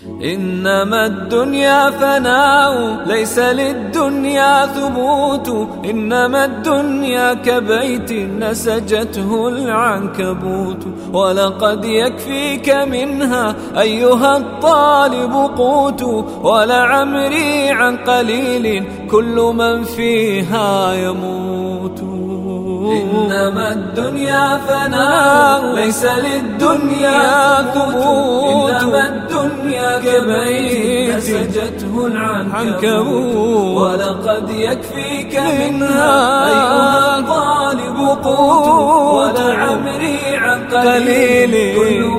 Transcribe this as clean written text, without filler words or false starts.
إنما الدنيا فناء ليس للدنيا ثبوت، إنما الدنيا كبيت نسجته العنكبوت، ولقد يكفيك منها أيها الطالب قوت، ولعمري عن قليل كل من فيها يموت. إنما الدنيا فناء ليس للدنيا ثبوت، إنما الدنيا كبيت نسجته العنكبوت، ولقد يكفيك منها أيها الطالب قوت، ولعمري عن قليل كل